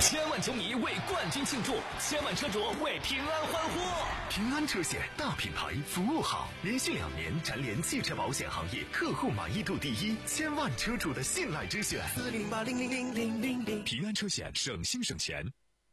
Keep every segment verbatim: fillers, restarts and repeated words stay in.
千万球迷为冠军庆祝，千万车主为平安欢呼。 平安车险大品牌，服务好，连续两年蝉联汽车保险行业客户满意度第一，千万车主的信赖之选。 四零八零零零零零零， 平安车险，省心省钱。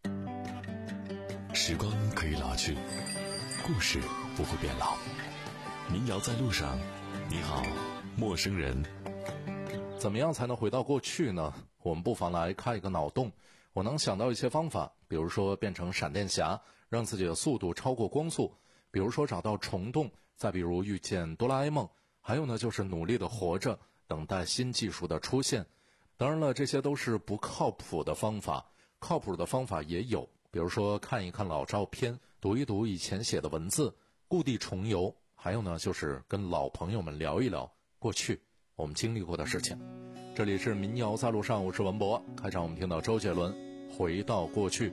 时光可以老去，故事不会变老。民谣在路上，你好，陌生人。 怎么样才能回到过去呢？我们不妨来开一个脑洞。我能想到一些方法，比如说变成闪电侠，让自己的速度超过光速，比如说找到虫洞，再比如遇见哆啦 A 梦，还有呢就是努力的活着，等待新技术的出现。当然了，这些都是不靠谱的方法，靠谱的方法也有，比如说看一看老照片，读一读以前写的文字，故地重游，还有呢就是跟老朋友们聊一聊过去我们经历过的事情。这里是民谣在路上，我是文博。开场我们听到周杰伦回到过去。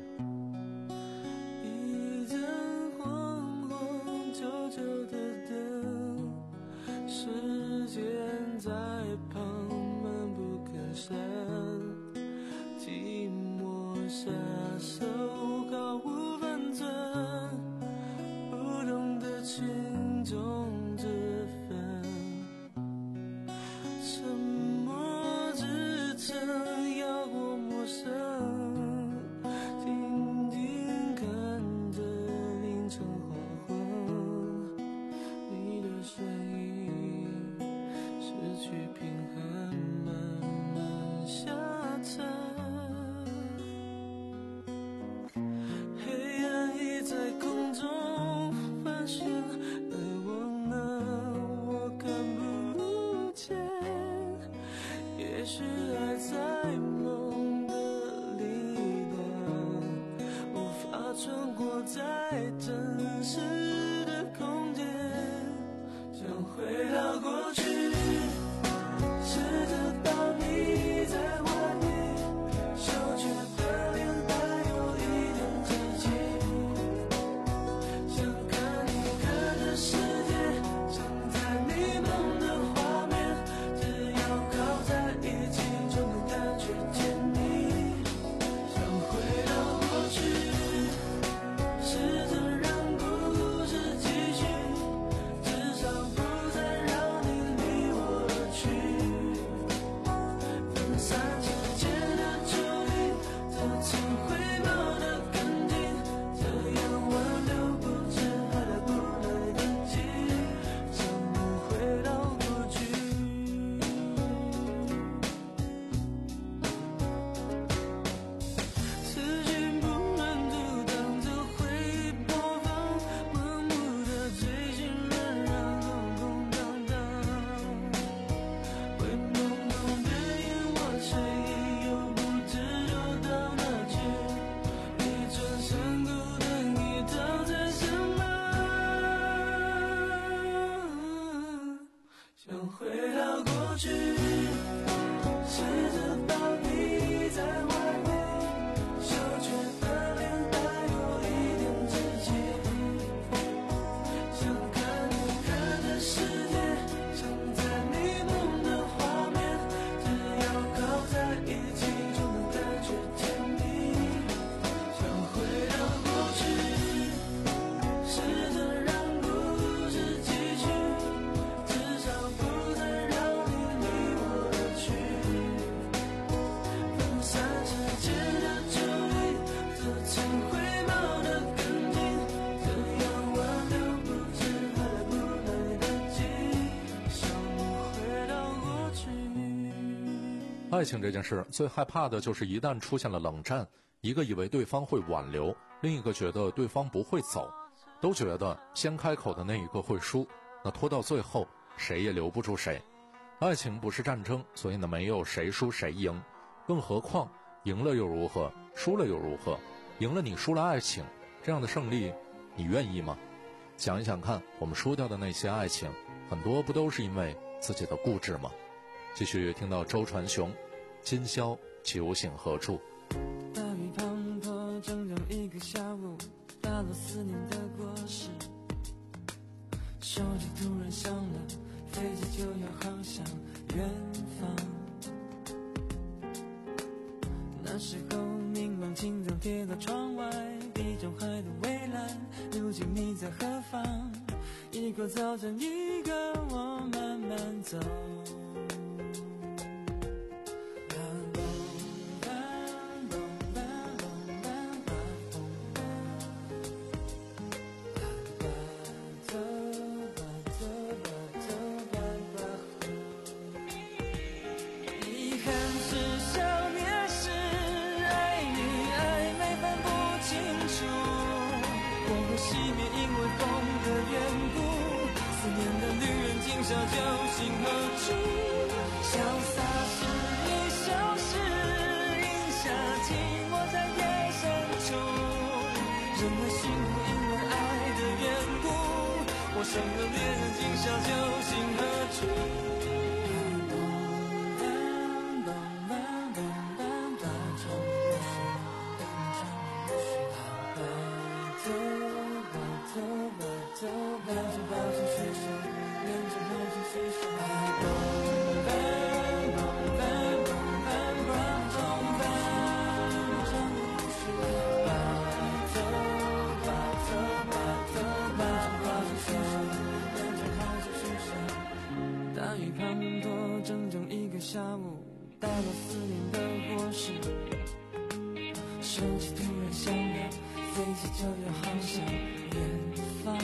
一盏黄黄旧旧的灯，时间在旁闷不吭声，寂寞下手毫无分寸，不懂得轻重之分，沉默支撑要过陌生，静静看着凌晨黄昏，你的身影失去平衡，慢慢下沉，黑暗已在空中盘旋，而我呢，我看不见，也许爱在梦的力量无法穿过在真实的空间，想回到过去，试着把你在外面羞怯的脸带有一点自己，想看你看的世界，想在你梦的画面，只要靠在一起就能感觉甜蜜，想回到过去，试着让故事继续，至少不再让你离我而去，分散时间的注意，这次回报的更近，这样挽留不知还来不来得及，想能回到过去。思绪不能阻挡着回忆播放，盲目的追寻仍然空空荡荡，会朦胧的眼我睡意又不知游到哪去，一转身孤单已躺在身旁，想回到过去，试着把你在外面羞怯的脸带有一点自己，想看你看的世界，想在你梦的画面，只要靠在一起就能感觉甜蜜，想回到过去，试着让故事继续，至少不再让你离我而去，分散时间的注意，这次回报的更近，这样挽留不知还来不来得及，想能回到过去。 爱情这件事最害怕的就是一旦出现了冷战，一个以为对方会挽留，另一个觉得对方不会走，都觉得先开口的那一个会输，那拖到最后谁也留不住谁。爱情不是战争，所以呢没有谁输谁赢，更何况赢了又如何，输了又如何？赢了你，输了爱情，这样的胜利你愿意吗？想一想看，我们输掉的那些爱情，很多不都是因为自己的固执吗？继续听到周传雄，今宵酒醒何处。 大雨滂沱整整一个下午，打落思念的果实，手机突然响了，飞机就要航向远方，那时候明朗晴灯贴到窗外，地中海的蔚蓝，如今你在何方？一个早晨，一个我慢慢走。小酒醒何处？潇洒是一首诗，饮下寂寞在夜深处。人会幸福因为爱的缘故，我生了恋人今宵酒醒何处？大雨滂沱整整一个下午，带了思念的果实，手机突然响了，飞机就要航向远方。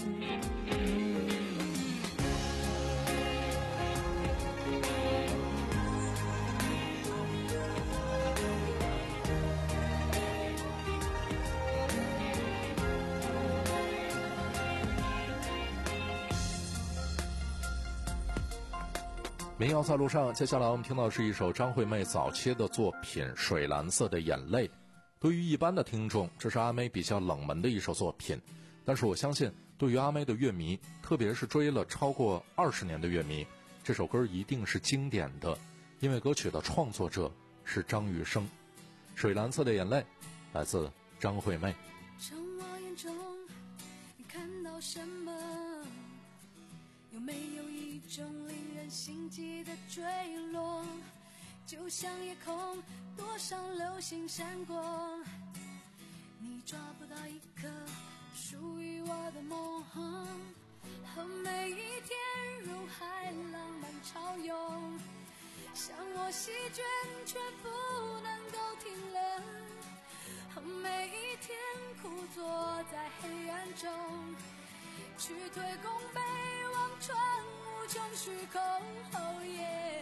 民谣在路上，接下来我们听到的是一首张惠妹早期的作品《水蓝色的眼泪》。对于一般的听众，这是阿妹比较冷门的一首作品，但是我相信对于阿妹的乐迷，特别是追了超过二十年的乐迷，这首歌一定是经典的，因为歌曲的创作者是张雨生。《水蓝色的眼泪》来自张惠妹。 从我眼中你看到什么？有没有一种令人心悸的坠落，就像夜空多少流星闪过，你抓不到一颗属于我的梦，和每一天如海浪般潮涌，向我席卷却不能够停留，和每一天苦坐在黑暗中，去推弓背望穿无穷虚空，哦耶，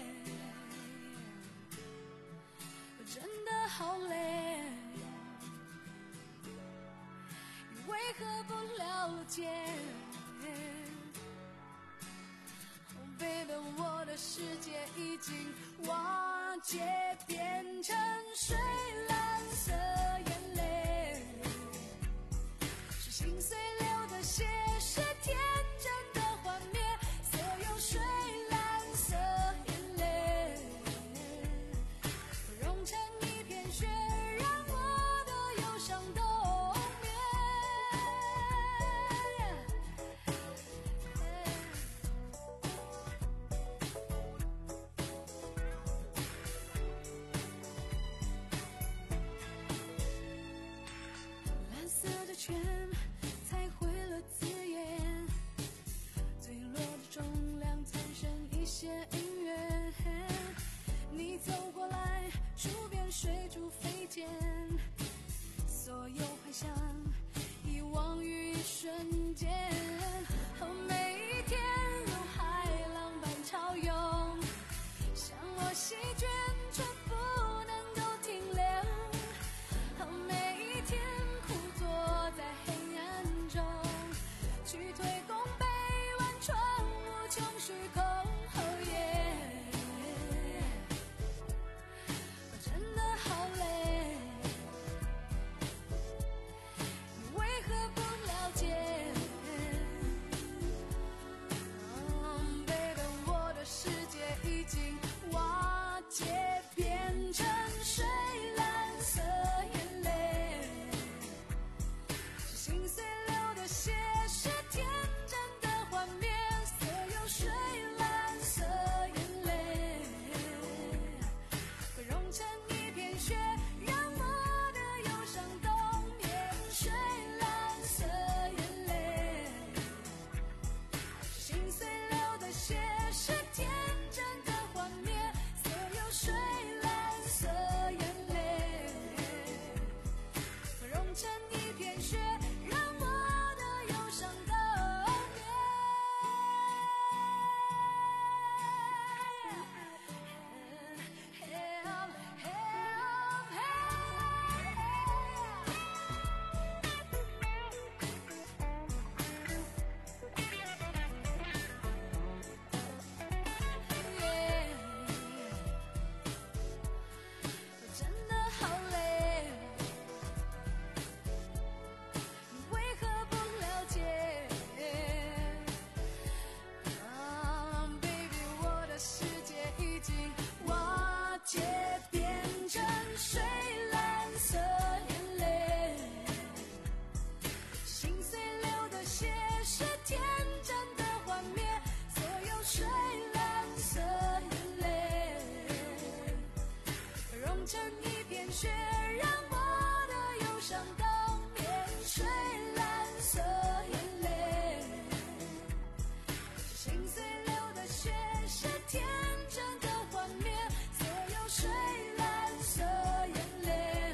我真的好累，你为何不了解？Oh baby， 我的世界已经瓦解，变成水蓝色眼泪，是心碎流的血，是天真的幻灭，所有水蓝色眼泪融成一片血，让我的忧伤冬眠。蓝色的圈才毁了字眼，坠落的重量产生一些音乐，你走过来触遍水柱飞溅，所有幻想遗忘于一瞬间，和每一天如海浪般潮涌，向我席卷却不能够停留，和每一天苦坐在黑暗中，去推弓背望穿无穷虚空，哦耶，我真的好累，你为何不了解？ 想当年水蓝色眼泪，心碎流的血是天真的幻灭，所有水蓝色眼泪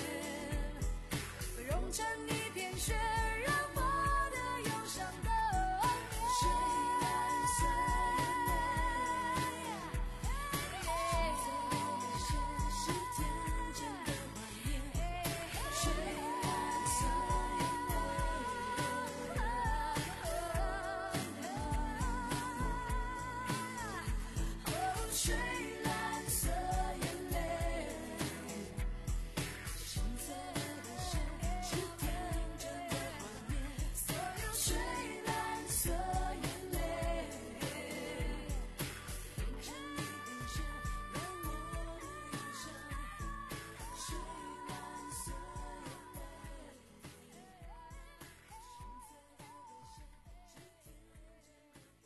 融成一片血，让我的忧伤的水蓝色眼泪，水流的血是天真的幻灭，水蓝色眼泪，哦，水蓝色眼泪，心碎的血是天真的幻灭，所有水蓝色眼泪融成一片血，让我的忧伤。水蓝色眼泪，心碎的血是天真的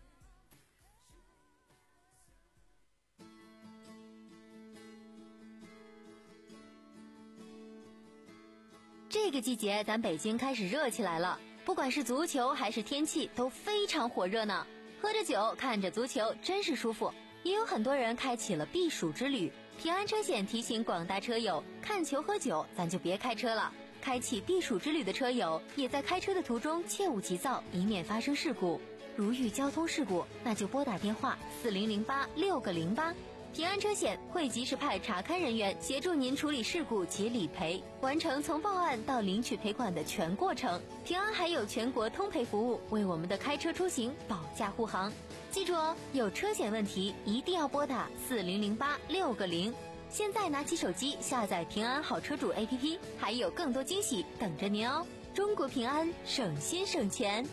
这个季节咱北京开始热起来了，不管是足球还是天气都非常火热呢。喝着酒看着足球真是舒服。也有很多人开启了避暑之旅。平安车险提醒广大车友，看球喝酒咱就别开车了。开启避暑之旅的车友也在开车的途中切勿急躁，以免发生事故。如遇交通事故，那就拨打电话四零零八六个零八。平安车险会及时派查勘人员协助您处理事故及理赔，完成从报案到领取赔款的全过程。平安还有全国通赔服务，为我们的开车出行保驾护航。记住哦，有车险问题一定要拨打四零零八六个零。现在拿起手机下载平安好车主 A P P， 还有更多惊喜等着您哦！中国平安，省心省钱。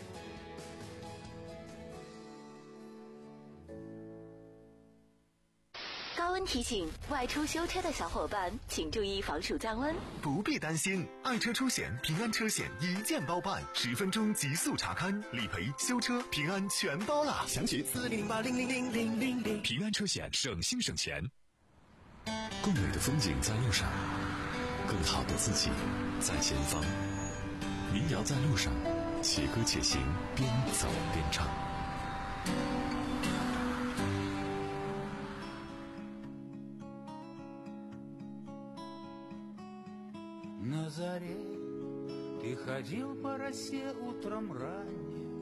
高温提醒：外出修车的小伙伴，请注意防暑降温。 不必担心，爱车出险，平安车险一键包办，十分钟极速查勘、理赔、修车，平安全包啦！详情四零零八零零零零零零。 平安车险，省心省钱。更美的风景在路上，更好的自己在前方。民谣在路上，且歌且行，边走边唱。 На заре ты ходил по росе утром ранним,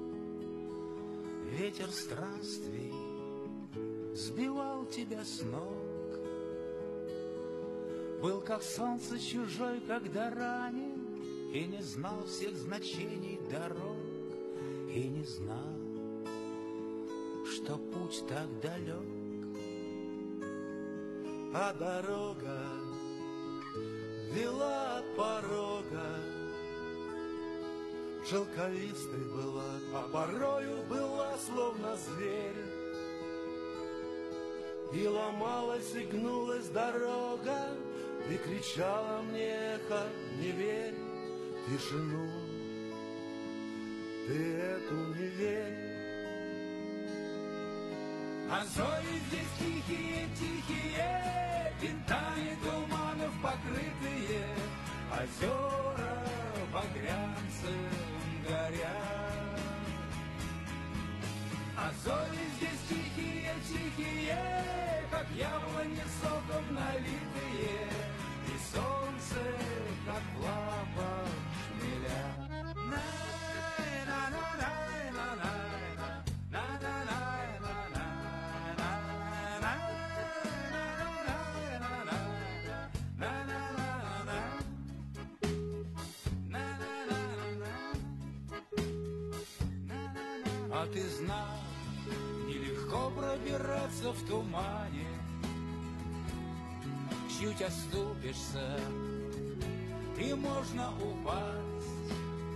ветер странствий сбивал тебя с ног. Был как солнце чужой, когда ранен, и не знал всех значений дорог, и не знал, что путь так далек. А дорога вела от порога, шелковистой была, а порою была словно зверь. И ломалась, и гнулась дорога, и кричала мне эхо: не верь, тишину ты эту не верь. А зори здесь тихие, тихие, винтами туманов покрытые, озера багрянцем горят. А зори здесь тихие, тихие, как яблони соком налитые, и солнце, как в лапах шмеля. А ты знал, нелегко пробираться в тумане, чуть оступишься, и можно упасть.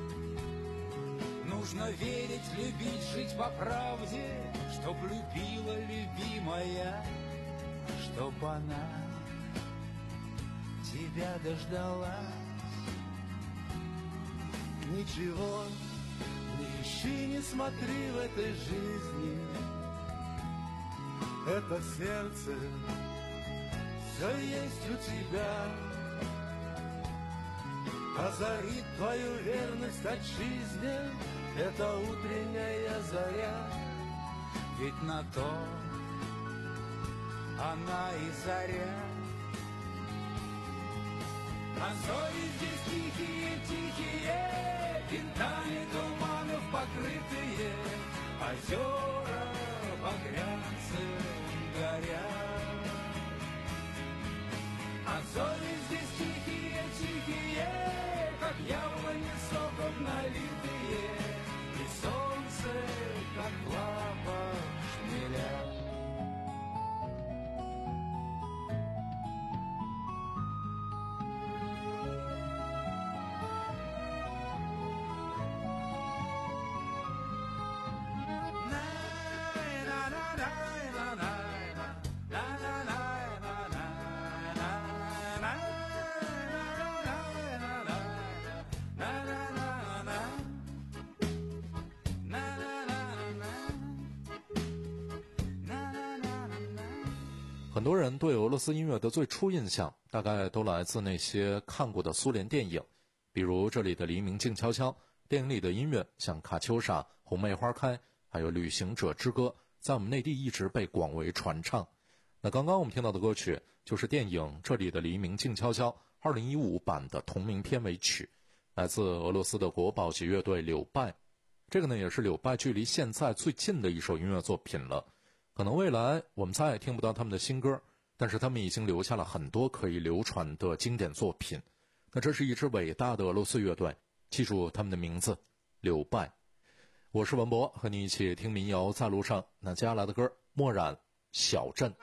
Нужно верить, любить, жить по правде, чтоб любила любимая, чтоб она тебя дождалась. Ничего не ищи, не смотри в этой жизни, это сердце все есть у тебя. озарит твою верность от жизни эта утренняя заря. Ведь на то она и заря. А зори здесь тихие-тихие, винтами туманов покрытые, озера багрянцем горят. А зори здесь тихие-тихие, как яблони соком налитые, и солнце, как лапа шмеля. 很多人对俄罗斯音乐的最初印象大概都来自那些看过的苏联电影，比如这里的黎明静悄悄，电影里的音乐像卡秋莎、红梅花开，还有旅行者之歌，在我们内地一直被广为传唱。那刚刚我们听到的歌曲就是电影这里的黎明静悄悄二零一五版的同名片尾曲，来自俄罗斯的国宝级乐队柳拜。这个呢也是柳拜距离现在最近的一首音乐作品了。可能未来我们再也听不到他们的新歌，但是他们已经留下了很多可以流传的经典作品。那这是一支伟大的俄罗斯乐队，记住他们的名字，柳拜。我是文博，和你一起听民谣在路上。那接下来的歌，墨染小镇。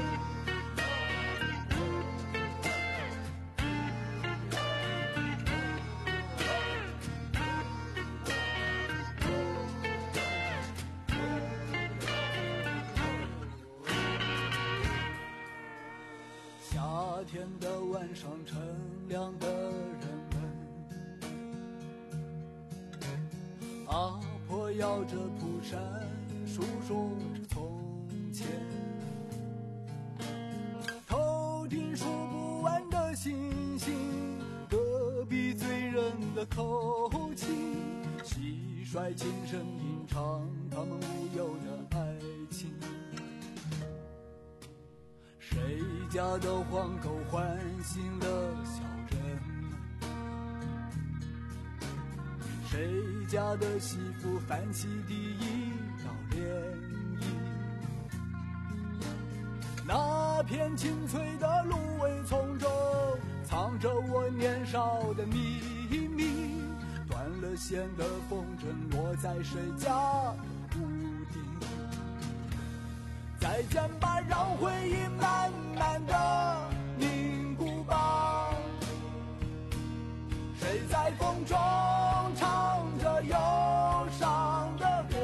夏天的晚上，乘凉的人们，阿婆摇着蒲扇，诉说着从前，头顶数不完的星星，隔壁醉人的口气，蟋蟀轻声吟唱他们无忧的爱情。谁家的黄狗唤醒了小人，谁家的媳妇泛起第一道涟漪，那片青翠的芦苇丛中藏着我年少的秘密，断了线的风筝落在谁家屋顶，再见吧，让回忆慢慢的凝固吧。谁在风中唱着忧伤的歌？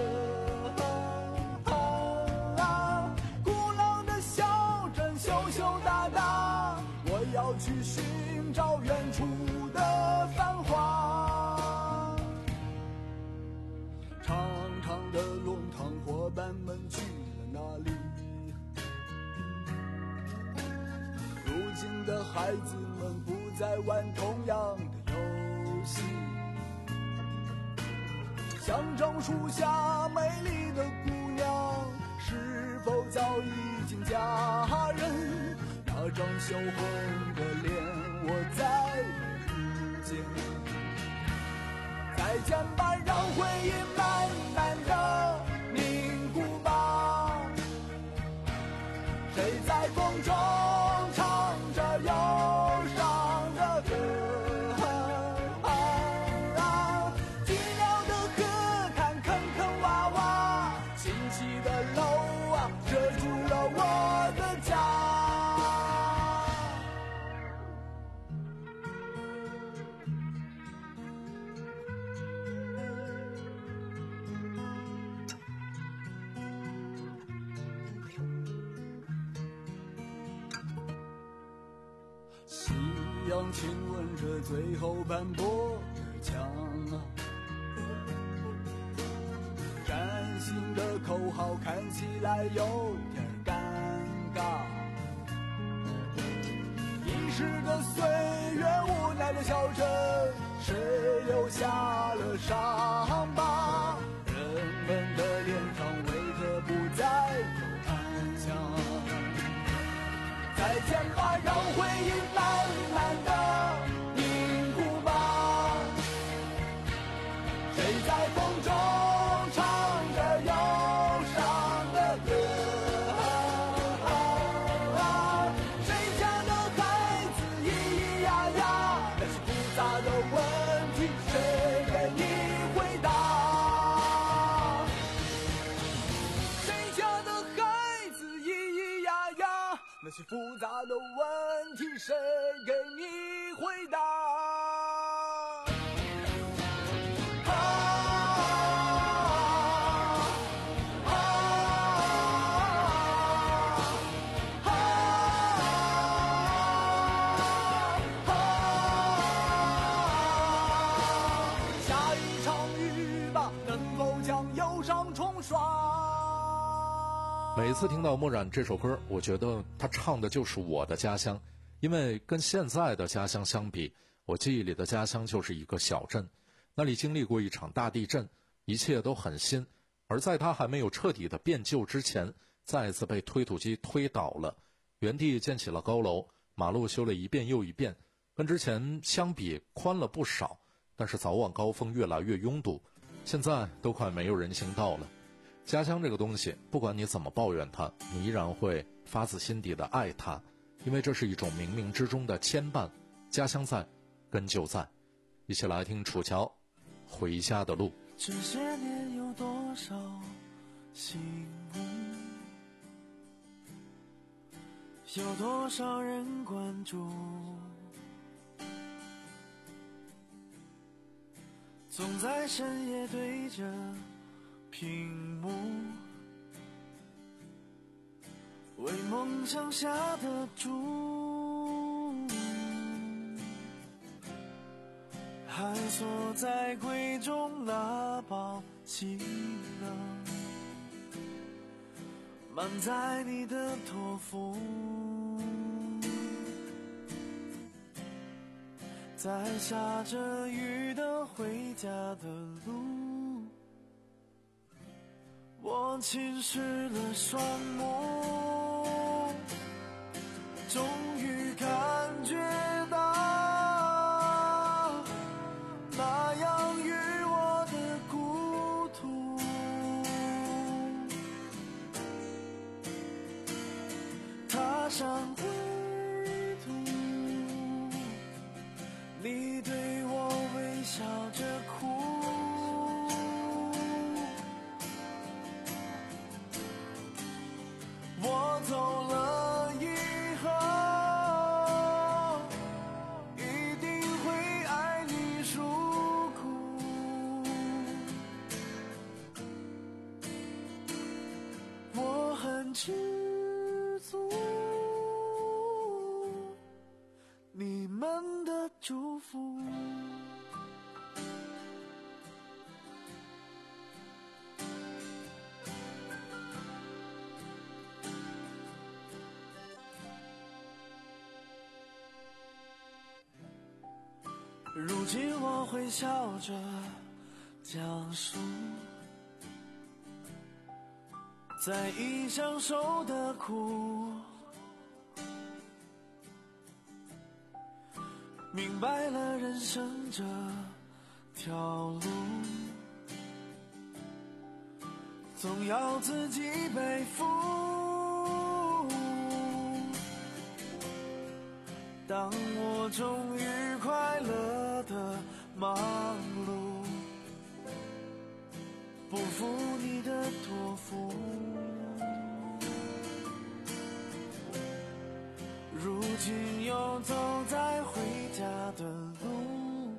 啊，古老的小镇羞羞答答，我要去寻找远处的繁华。长长的弄堂，伙伴们去了哪里？如今的孩子们不再玩同样的游戏，香樟树下美丽的姑娘是否早已经嫁人？那张羞红的脸我再没遇见。再见吧，让回忆慢慢的凝固吧。谁在风中唱着忧伤的歌？啊，寂寥的河滩坑坑洼洼，清晰的楼啊遮住了我的家。夕阳亲吻着最后斑驳的墙啊，崭新的口号看起来有点尴尬，遗失的岁月，无奈的小镇谁留下了伤疤？人们的脸上为何不再有安详？再见吧，让回忆慢慢的凝固吧。谁在风中唱着忧伤的歌？谁家的孩子咿咿呀呀？那些复杂的问题，谁给你回答？谁家的孩子咿咿呀呀？那些复杂的问题，谁给你回答？下一场雨吧，能否将忧伤冲刷？ 每次听到墨染这首歌，我觉得他唱的就是我的家乡，因为跟现在的家乡相比，我记忆里的家乡就是一个小镇，那里经历过一场大地震，一切都很新，而在他还没有彻底的变旧之前，再次被推土机推倒了，原地建起了高楼，马路修了一遍又一遍，跟之前相比宽了不少，但是早晚高峰越来越拥堵，现在都快没有人行道了。家乡这个东西，不管你怎么抱怨它，你依然会发自心底的爱它，因为这是一种冥冥之中的牵绊。家乡在，根就在。一起来听楚乔《回家的路》。 这些年有多少醒悟，有多少人关注，总在深夜对着屏幕，为梦想下的注，还锁在柜中那包行囊，满载你的托付，在下着雨的回家的路，我浸湿了双目，终于感觉到那养育我的故土，踏上归途，你对我微笑着哭，我走了以后，一定会爱你诉苦。我很知足，你们的祝福。如今我会笑着讲述，在意享受的苦，明白了人生这条路，总要自己背负。当我终于快乐的忙碌，不负你的托付，如今又走在回家的路，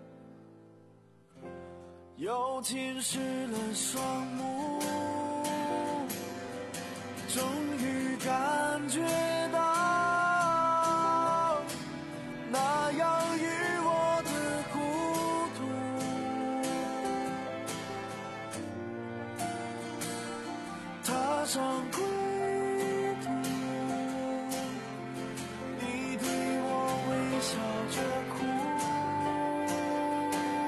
又浸湿了双目，终于感觉到那养育我的故土，踏上归途，你对我微笑着哭，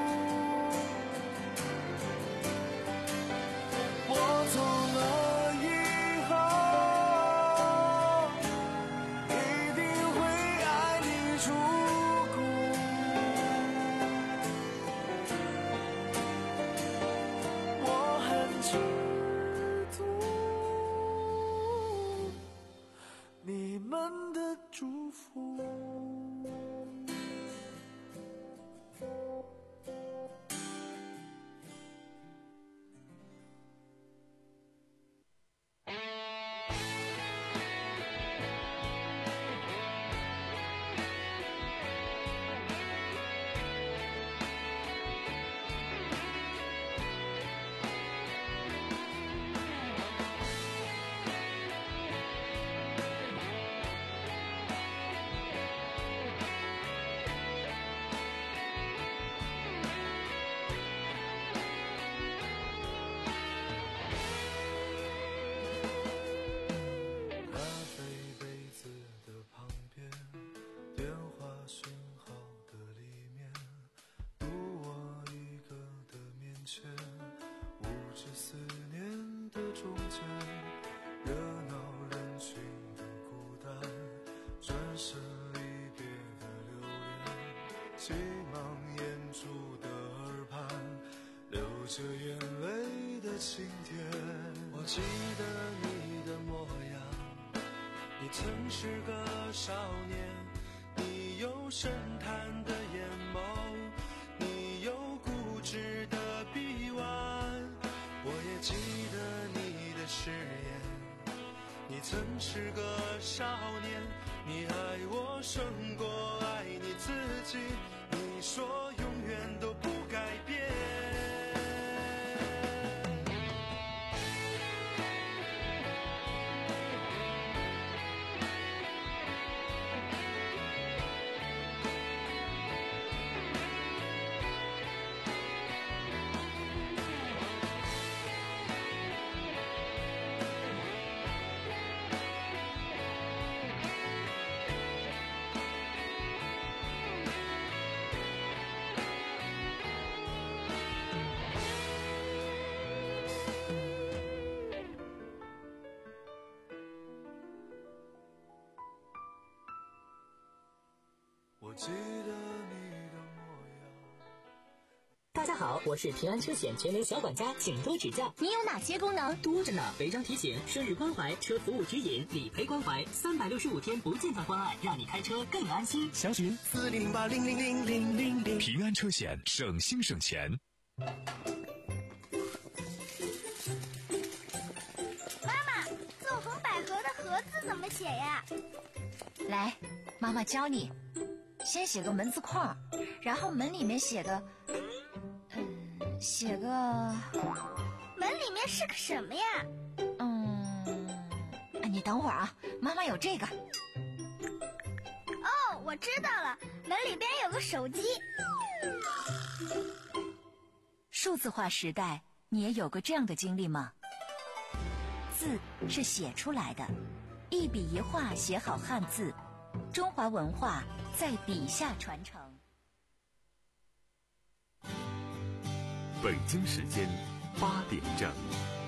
前，无知思念的中间，热闹人群的孤单，转身离别的留恋，急忙掩住的耳畔，流着眼泪的晴天。我记得你的模样，你曾是个少年，你有深潭的眼眸，你有固执的臂弯。我也记得你的誓言，你曾是个少年，你爱我胜过爱你自己，你说永远都不改变。我记得你的模样。 大家好，我是平安车险全能小管家，请多指教。 你有哪些功能？ 多着呢，违章提醒、生日关怀、车服务指引、理赔关怀，三百六十五天不间断关爱，让你开车更安心。 详询四零零八零零零零零零。 平安车险，省心省钱。 妈妈，纵横捭阖的阖字怎么写呀？ 来，妈妈教你。先写个门字框，然后门里面写个，嗯，写个， 门里面是个什么呀？ 嗯，你等会儿啊，妈妈有这个。 哦，我知道了，门里边有个手机。 数字化时代，你也有过这样的经历吗？字是写出来的，一笔一画写好汉字，中华文化在笔下传承。 北京时间八点整。